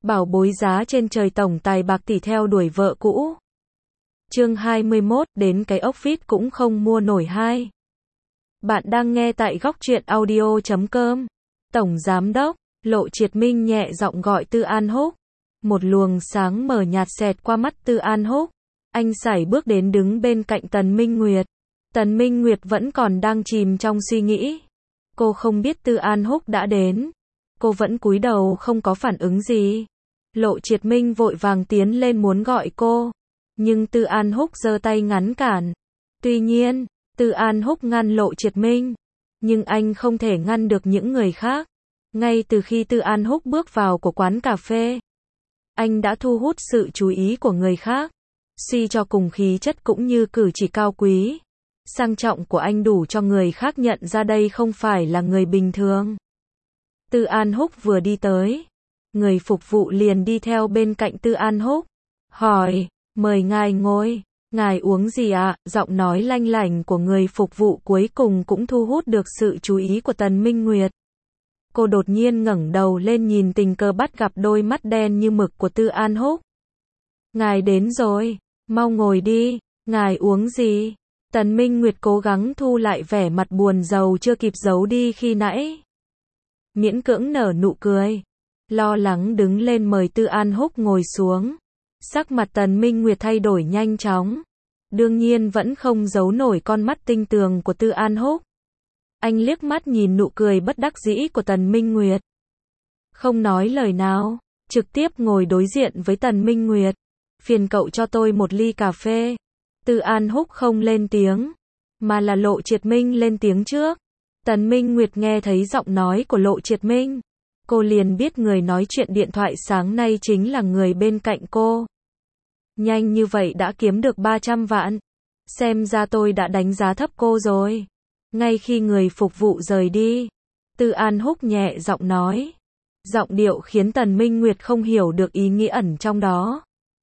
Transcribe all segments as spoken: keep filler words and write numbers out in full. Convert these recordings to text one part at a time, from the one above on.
Bảo bối giá trên trời tổng tài bạc tỷ theo đuổi vợ cũ. Chương hai mươi mốt, đến cái ốc vít cũng không mua nổi hai. Bạn đang nghe tại góc truyện audio chấm com. Tổng Giám đốc, Lộ Triệt Minh nhẹ giọng gọi Tư An Húc. Một luồng sáng mờ nhạt xẹt qua mắt Tư An Húc. Anh sải bước đến đứng bên cạnh Tần Minh Nguyệt. Tần Minh Nguyệt vẫn còn đang chìm trong suy nghĩ. Cô không biết Tư An Húc đã đến. Cô vẫn cúi đầu không có phản ứng gì. Lộ Triệt Minh vội vàng tiến lên muốn gọi cô. Nhưng Tư An Húc giơ tay ngăn cản. Tuy nhiên, Tư An Húc ngăn Lộ Triệt Minh. Nhưng anh không thể ngăn được những người khác. Ngay từ khi Tư An Húc bước vào của quán cà phê, anh đã thu hút sự chú ý của người khác. Suy cho cùng khí chất cũng như cử chỉ cao quý, sang trọng của anh đủ cho người khác nhận ra đây không phải là người bình thường. Tư An Húc vừa đi tới, người phục vụ liền đi theo bên cạnh Tư An Húc, hỏi, mời ngài ngồi, ngài uống gì ạ? À? Giọng nói lanh lảnh của người phục vụ cuối cùng cũng thu hút được sự chú ý của Tần Minh Nguyệt. Cô đột nhiên ngẩng đầu lên nhìn tình cờ bắt gặp đôi mắt đen như mực của Tư An Húc. Ngài đến rồi, mau ngồi đi, ngài uống gì? Tần Minh Nguyệt cố gắng thu lại vẻ mặt buồn rầu chưa kịp giấu đi khi nãy. Miễn cưỡng nở nụ cười, lo lắng đứng lên mời Tư An Húc ngồi xuống. Sắc mặt Tần Minh Nguyệt thay đổi nhanh chóng. Đương nhiên vẫn không giấu nổi con mắt tinh tường của Tư An Húc. Anh liếc mắt nhìn nụ cười bất đắc dĩ của Tần Minh Nguyệt. Không nói lời nào, trực tiếp ngồi đối diện với Tần Minh Nguyệt. Phiền cậu cho tôi một ly cà phê. Tư An Húc không lên tiếng, mà là Lộ Triệt Minh lên tiếng trước. Tần Minh Nguyệt nghe thấy giọng nói của Lộ Triệt Minh. Cô liền biết người nói chuyện điện thoại sáng nay chính là người bên cạnh cô. Nhanh như vậy đã kiếm được ba trăm vạn. Xem ra tôi đã đánh giá thấp cô rồi. Ngay khi người phục vụ rời đi, Tư An Húc nhẹ giọng nói. Giọng điệu khiến Tần Minh Nguyệt không hiểu được ý nghĩa ẩn trong đó.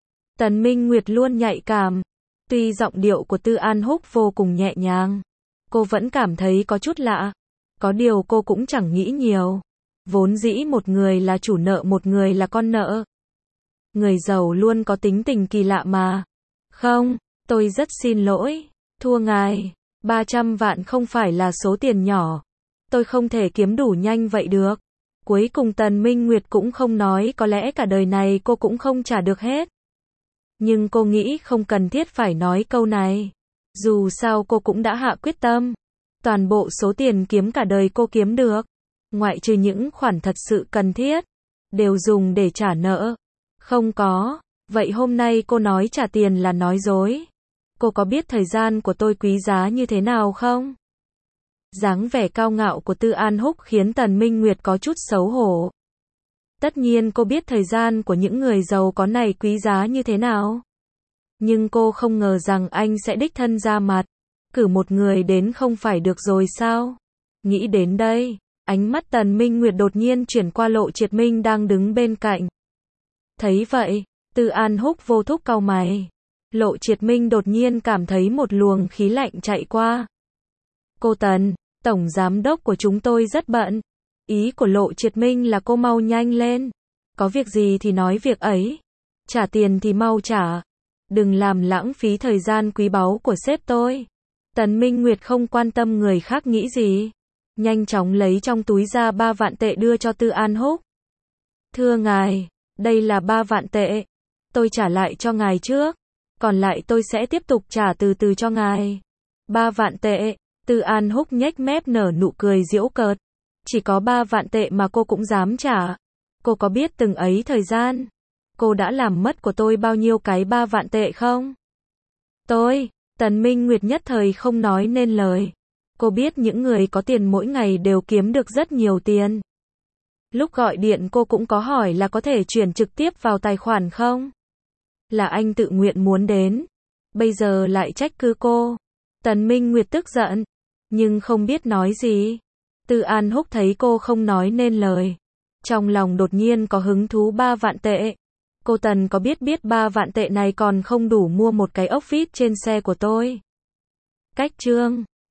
Tần Minh Nguyệt luôn nhạy cảm. Tuy giọng điệu của Tư An Húc vô cùng nhẹ nhàng, cô vẫn cảm thấy có chút lạ. Có điều cô cũng chẳng nghĩ nhiều. Vốn dĩ một người là chủ nợ, một người là con nợ. Người giàu luôn có tính tình kỳ lạ mà. Không, tôi rất xin lỗi. Thua ngài. ba trăm vạn không phải là số tiền nhỏ. Tôi không thể kiếm đủ nhanh vậy được. Cuối cùng Tần Minh Nguyệt cũng không nói có lẽ cả đời này cô cũng không trả được hết. Nhưng cô nghĩ không cần thiết phải nói câu này. Dù sao cô cũng đã hạ quyết tâm. Toàn bộ số tiền kiếm cả đời cô kiếm được, ngoại trừ những khoản thật sự cần thiết, đều dùng để trả nợ. Không có. Vậy hôm nay cô nói trả tiền là nói dối. Cô có biết thời gian của tôi quý giá như thế nào không? Dáng vẻ cao ngạo của Tư An Húc khiến Tần Minh Nguyệt có chút xấu hổ. Tất nhiên cô biết thời gian của những người giàu có này quý giá như thế nào. Nhưng cô không ngờ rằng anh sẽ đích thân ra mặt. Cử một người đến không phải được rồi sao? Nghĩ đến đây, ánh mắt Tần Minh Nguyệt đột nhiên chuyển qua Lộ Triệt Minh đang đứng bên cạnh. Thấy vậy, Tư An Húc vô thức cau mày. Lộ Triệt Minh đột nhiên cảm thấy một luồng khí lạnh chạy qua. Cô Tần, Tổng Giám đốc của chúng tôi rất bận. Ý của Lộ Triệt Minh là cô mau nhanh lên. Có việc gì thì nói việc ấy. Trả tiền thì mau trả. Đừng làm lãng phí thời gian quý báu của sếp tôi. Tần Minh Nguyệt không quan tâm người khác nghĩ gì. Nhanh chóng lấy trong túi ra ba vạn tệ đưa cho Tư An Húc. Thưa ngài, đây là ba vạn tệ. Tôi trả lại cho ngài trước. Còn lại tôi sẽ tiếp tục trả từ từ cho ngài. Ba vạn tệ. Tư An Húc nhếch mép nở nụ cười giễu cợt. Chỉ có ba vạn tệ mà cô cũng dám trả. Cô có biết từng ấy thời gian cô đã làm mất của tôi bao nhiêu cái ba vạn tệ không? Tôi, Tần Minh Nguyệt nhất thời không nói nên lời. Cô biết những người có tiền mỗi ngày đều kiếm được rất nhiều tiền. Lúc gọi điện cô cũng có hỏi là có thể chuyển trực tiếp vào tài khoản không? Là anh tự nguyện muốn đến. Bây giờ lại trách cứ cô. Tần Minh Nguyệt tức giận, nhưng không biết nói gì. Tư An Húc thấy cô không nói nên lời, trong lòng đột nhiên có hứng thú. Ba vạn tệ. Cô Tần có biết biết ba vạn tệ này còn không đủ mua một cái ốc vít trên xe của tôi. Cách chương